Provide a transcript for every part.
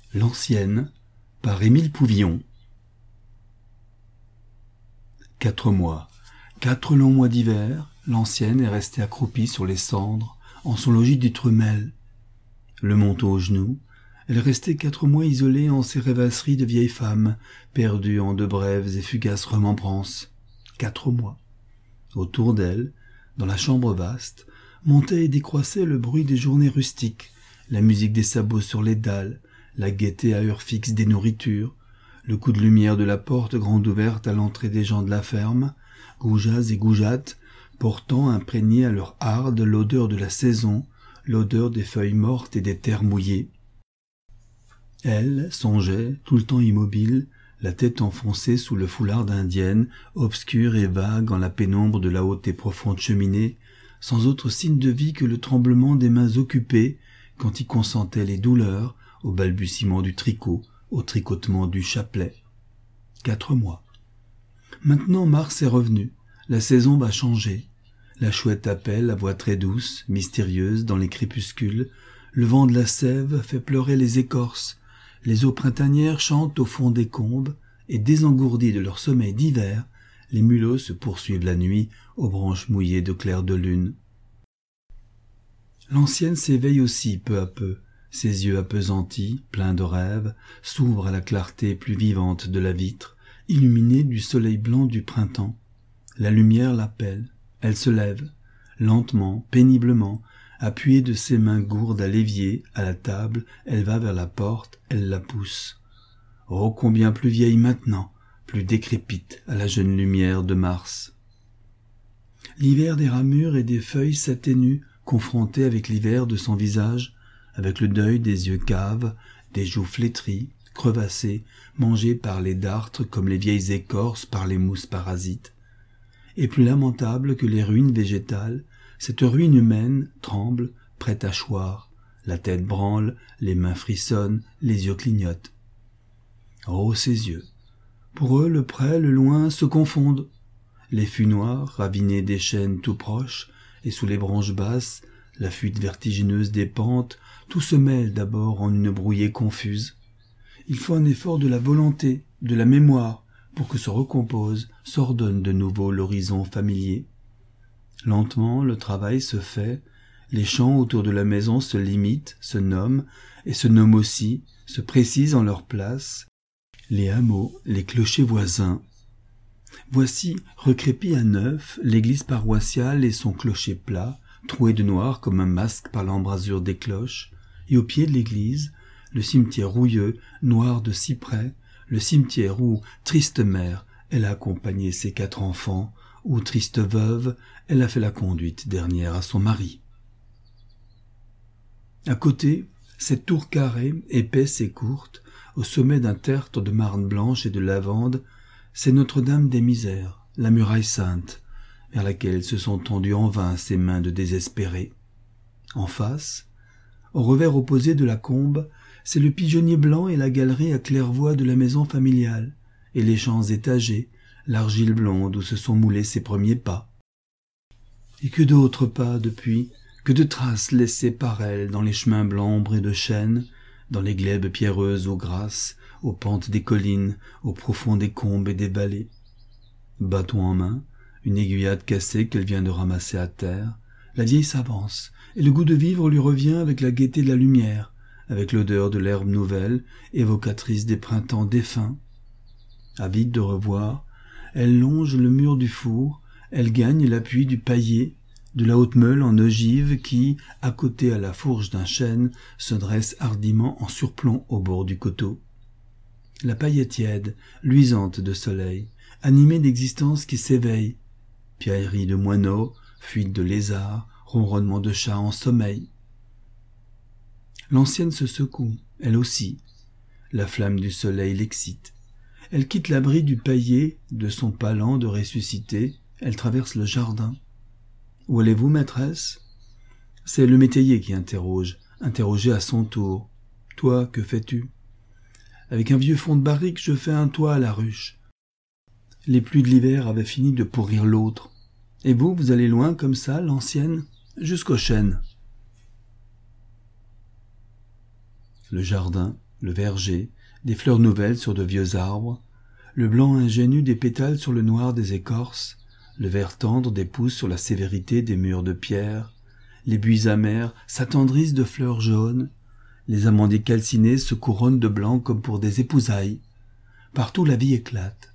L'ancienne, par Émile Pouvillon. 4 mois, 4 longs mois d'hiver, l'ancienne est restée accroupie sur les cendres, en son logis d'Utremel. Le manteau aux genoux, elle est restée 4 mois isolée en ses rêvasseries de vieille femme, perdue en de brèves et fugaces remembrances. 4 mois. Autour d'elle, dans la chambre vaste, montait et décroissait le bruit des journées rustiques, la musique des sabots sur les dalles, la gaieté à heure fixe des nourritures, le coup de lumière de la porte grande ouverte à l'entrée des gens de la ferme, goujats et goujates, portant imprégnée à leur harde l'odeur de la saison, l'odeur des feuilles mortes et des terres mouillées. Elle songeait, tout le temps immobile, la tête enfoncée sous le foulard d'indienne, obscure et vague en la pénombre de la haute et profonde cheminée, sans autre signe de vie que le tremblement des mains occupées, quand y consentaient les douleurs, au balbutiement du tricot, au tricotement du chapelet. 4 mois. Maintenant mars est revenu, la saison va changer. La chouette appelle à voix très douce, mystérieuse dans les crépuscules, le vent de la sève fait pleurer les écorces, les eaux printanières chantent au fond des combes, et désengourdis de leur sommeil d'hiver, les mulots se poursuivent la nuit aux branches mouillées de clair de lune. L'ancienne s'éveille aussi peu à peu, ses yeux appesantis, pleins de rêves, s'ouvrent à la clarté plus vivante de la vitre, illuminée du soleil blanc du printemps. La lumière l'appelle, elle se lève, lentement, péniblement, appuyée de ses mains gourdes à l'évier, à la table, elle va vers la porte, elle la pousse. Oh, combien plus vieille maintenant, plus décrépite à la jeune lumière de mars. L'hiver des ramures et des feuilles s'atténue, confronté avec l'hiver de son visage, avec le deuil des yeux caves, des joues flétries, crevassées, mangées par les dartres comme les vieilles écorces par les mousses parasites. Et plus lamentable que les ruines végétales, cette ruine humaine tremble, prête à choir, la tête branle, les mains frissonnent, les yeux clignotent. Oh, ces yeux! Pour eux, le près, le loin se confondent. Les fûts noirs, ravinés des chênes tout proches, et sous les branches basses, la fuite vertigineuse des pentes, tout se mêle d'abord en une brouillée confuse. Il faut un effort de la volonté, de la mémoire, pour que se recompose, s'ordonne de nouveau l'horizon familier. Lentement, le travail se fait, les champs autour de la maison se limitent, se nomment, et se nomment aussi, se précisent en leur place, les hameaux, les clochers voisins. Voici, recrépie à neuf, l'église paroissiale et son clocher plat, troué de noir comme un masque par l'embrasure des cloches, et au pied de l'église, le cimetière rouilleux, noir de cyprès, le cimetière où, triste mère, elle a accompagné ses 4 enfants, où, triste veuve, elle a fait la conduite dernière à son mari. À côté, cette tour carrée, épaisse et courte, au sommet d'un tertre de marne blanche et de lavande, c'est Notre-Dame des Misères, la muraille sainte, vers laquelle se sont tendues en vain ses mains de désespérés. En face, au revers opposé de la combe, c'est le pigeonnier blanc et la galerie à claire-voie de la maison familiale, et les champs étagés, l'argile blonde où se sont moulés ses premiers pas. Et que d'autres pas depuis, que de traces laissées par elle dans les chemins blancs ombrés de chênes, dans les glèbes pierreuses aux grasses, aux pentes des collines, au profond des combes et des vallées. Bâton en main, une aiguillade cassée qu'elle vient de ramasser à terre, la vieille s'avance, et le goût de vivre lui revient avec la gaieté de la lumière, avec l'odeur de l'herbe nouvelle, évocatrice des printemps défunts. Avide de revoir, elle longe le mur du four, elle gagne l'appui du paillet, de la haute meule en ogive qui, acotée à la fourche d'un chêne, se dresse hardiment en surplomb au bord du coteau. La paille est tiède, luisante de soleil, animée d'existence qui s'éveille. Piaillerie de moineaux, fuite de lézards, ronronnement de chats en sommeil. L'ancienne se secoue, elle aussi. La flamme du soleil l'excite. Elle quitte l'abri du paillet, de son pas lent de ressuscité, elle traverse le jardin. « Où allez-vous, maîtresse ?» C'est le métayer qui interroge, interrogé à son tour. « Toi, que fais-tu » ? Avec un vieux fond de barrique, je fais un toit à la ruche. Les pluies de l'hiver avaient fini de pourrir l'autre. Et vous allez loin comme ça, l'ancienne ? Jusqu'au chêne. Le jardin, le verger, des fleurs nouvelles sur de vieux arbres, le blanc ingénu des pétales sur le noir des écorces, le vert tendre des pousses sur la sévérité des murs de pierre, les buis amers s'attendrissent de fleurs jaunes, les amandiers calcinés se couronnent de blanc comme pour des épousailles. Partout la vie éclate.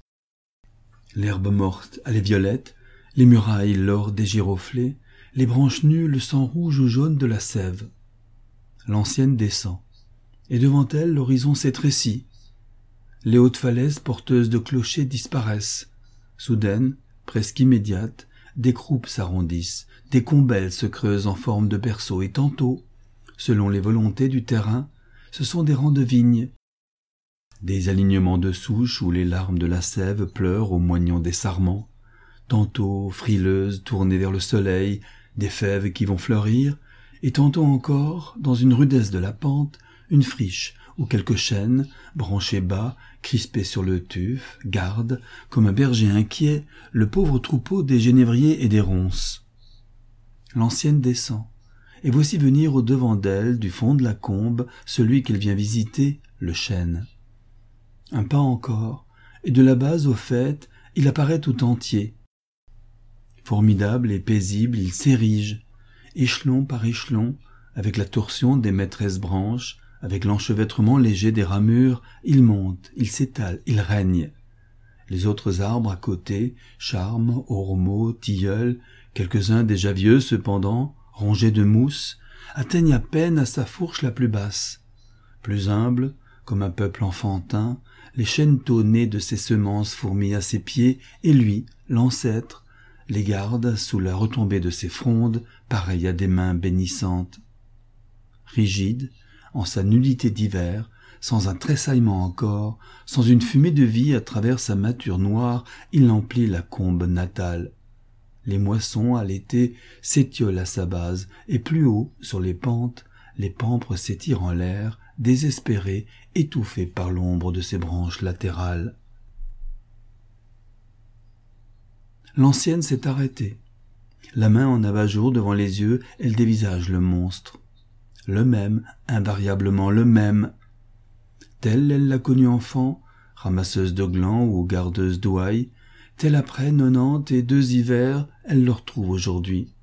L'herbe morte a les violettes, les murailles l'or des giroflées, les branches nues le sang rouge ou jaune de la sève. L'ancienne descend, et devant elle l'horizon s'étrécit. Les hautes falaises porteuses de clochers disparaissent. Soudaines, presque immédiates, des croupes s'arrondissent, des combelles se creusent en forme de berceaux, et tantôt, selon les volontés du terrain, ce sont des rangs de vignes, des alignements de souches où les larmes de la sève pleurent au moignon des sarments, tantôt frileuses tournées vers le soleil, des fèves qui vont fleurir, et tantôt encore, dans une rudesse de la pente, une friche où quelques chênes, branchés bas, crispés sur le tuf, gardent, comme un berger inquiet, le pauvre troupeau des genévriers et des ronces. L'ancienne descend, et voici venir au-devant d'elle, du fond de la combe, celui qu'elle vient visiter, le chêne. Un pas encore, et de la base au faîte, il apparaît tout entier. Formidable et paisible, il s'érige, échelon par échelon, avec la torsion des maîtresses branches, avec l'enchevêtrement léger des ramures, il monte, il s'étale, il règne. Les autres arbres à côté, charmes, ormeaux, tilleuls, quelques-uns déjà vieux cependant, rongés de mousse, atteignent à peine à sa fourche la plus basse. Plus humble, comme un peuple enfantin, les chêneteaux nés de ses semences fourmillent à ses pieds, et lui, l'ancêtre, les garde sous la retombée de ses frondes, pareil à des mains bénissantes. Rigide, en sa nudité d'hiver, sans un tressaillement encore, sans une fumée de vie à travers sa mâture noire, il emplit la combe natale. Les moissons, à l'été, s'étiolent à sa base, et plus haut, sur les pentes, les pampres s'étirent en l'air, désespérés, étouffés par l'ombre de ses branches latérales. L'ancienne s'est arrêtée. La main en abat-jour devant les yeux, elle dévisage le monstre. Le même, invariablement le même. Telle elle l'a connu enfant, ramasseuse de glands ou gardeuse d'ouailles, telle après 92 hivers, elle le retrouve aujourd'hui.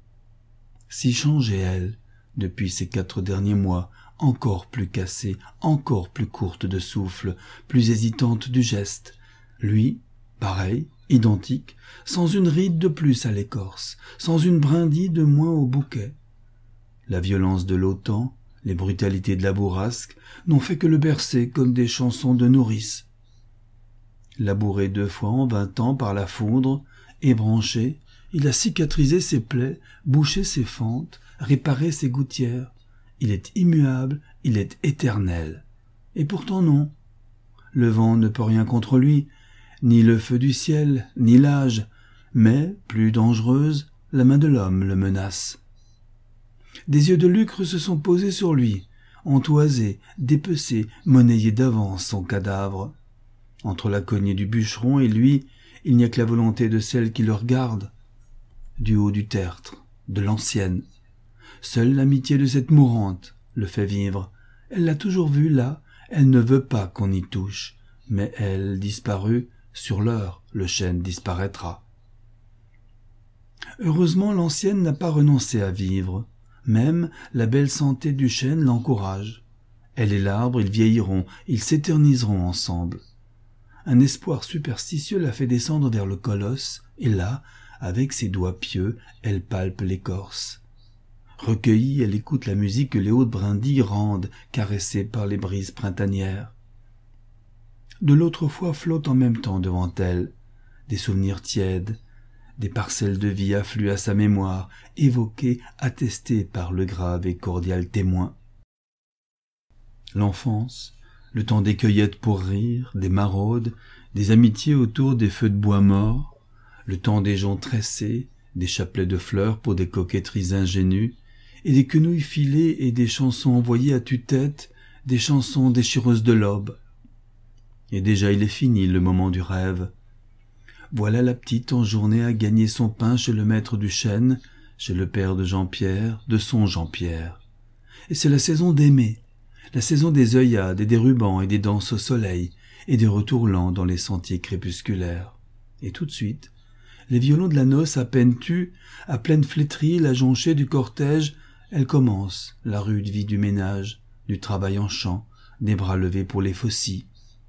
Si changée elle, depuis ces 4 derniers mois, encore plus cassée, encore plus courte de souffle, plus hésitante du geste. Lui, pareil, identique, sans une ride de plus à l'écorce, sans une brindille de moins au bouquet. La violence de l'autan, les brutalités de la bourrasque n'ont fait que le bercer comme des chansons de nourrice. Labouré 2 fois en 20 ans par la foudre, ébranché, il a cicatrisé ses plaies, bouché ses fentes, réparé ses gouttières. Il est immuable, il est éternel. Et pourtant non. Le vent ne peut rien contre lui, ni le feu du ciel, ni l'âge, mais, plus dangereuse, la main de l'homme le menace. Des yeux de lucre se sont posés sur lui, ont toisé, dépecé, monnayé d'avance son cadavre. Entre la cognée du bûcheron et lui, il n'y a que la volonté de celle qui le regarde. Du haut du tertre, de l'ancienne. Seule l'amitié de cette mourante le fait vivre. Elle l'a toujours vu là, elle ne veut pas qu'on y touche. Mais elle, disparue, sur l'heure, le chêne disparaîtra. Heureusement, l'ancienne n'a pas renoncé à vivre. Même la belle santé du chêne l'encourage. Elle et l'arbre, ils vieilliront, ils s'éterniseront ensemble. Un espoir superstitieux la fait descendre vers le colosse, et là, avec ses doigts pieux, elle palpe l'écorce. Recueillie, elle écoute la musique que les hautes brindilles rendent, caressées par les brises printanières. De l'autre fois flottent en même temps devant elle des souvenirs tièdes, des parcelles de vie affluent à sa mémoire, évoquées, attestées par le grave et cordial témoin. L'enfance, le temps des cueillettes pour rire, des maraudes, des amitiés autour des feux de bois morts, le temps des joncs tressés, des chapelets de fleurs pour des coquetteries ingénues, et des quenouilles filées et des chansons envoyées à tue-tête, des chansons déchireuses de l'aube. Et déjà il est fini le moment du rêve. Voilà la petite enjournée à gagner son pain chez le maître du chêne, chez le père de Jean-Pierre, de son Jean-Pierre. Et c'est la saison d'aimer. la saison des œillades et des rubans et des danses au soleil et des retours lents dans les sentiers crépusculaires. Et tout de suite, les violons de la noce à peine tus, à pleine flétrie, la jonchée du cortège, elle commence, la rude vie du ménage, du travail en champ, des bras levés pour les faucilles.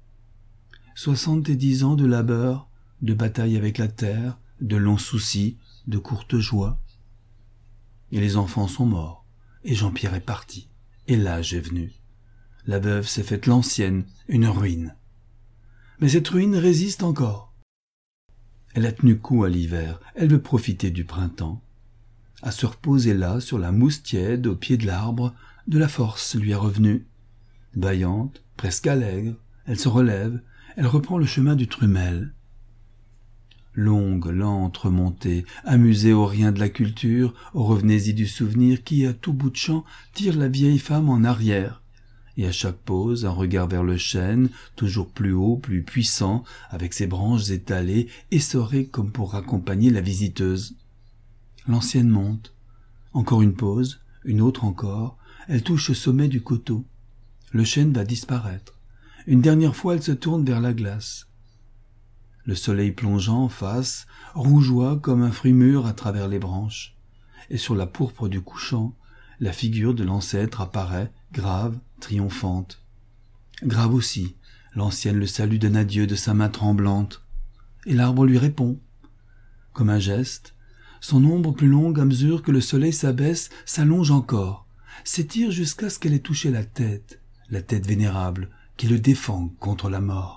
70 ans de labeur, de bataille avec la terre, de longs soucis, de courtes joies. Et les enfants sont morts, et Jean-Pierre est parti, et l'âge est venu. La veuve s'est faite l'ancienne, une ruine. Mais cette ruine résiste encore. Elle a tenu coup à l'hiver, elle veut profiter du printemps. À se reposer là, sur la mousse tiède, au pied de l'arbre, de la force lui est revenue. Bâillante, presque allègre, elle se relève, elle reprend le chemin du Trumel. Longue, lente remontée, amusée aux riens de la culture, aux revenez-y du souvenir qui, à tout bout de champ, tire la vieille femme en arrière. Et à chaque pause, un regard vers le chêne, toujours plus haut, plus puissant, avec ses branches étalées, essorées comme pour accompagner la visiteuse. L'ancienne monte. Encore une pause, une autre encore, elle touche au sommet du coteau. Le chêne va disparaître. Une dernière fois, elle se tourne vers la glace. Le soleil plongeant en face, rougeoie comme un fruit mûr à travers les branches. Et sur la pourpre du couchant, la figure de l'ancêtre apparaît, grave, triomphante. Grave aussi, l'ancienne le salue d'un adieu de sa main tremblante. Et l'arbre lui répond. Comme un geste, son ombre plus longue à mesure que le soleil s'abaisse s'allonge encore, s'étire jusqu'à ce qu'elle ait touché la tête vénérable qui le défend contre la mort.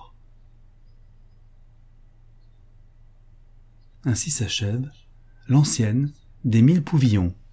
Ainsi s'achève l'ancienne des 1000 Pouvillons.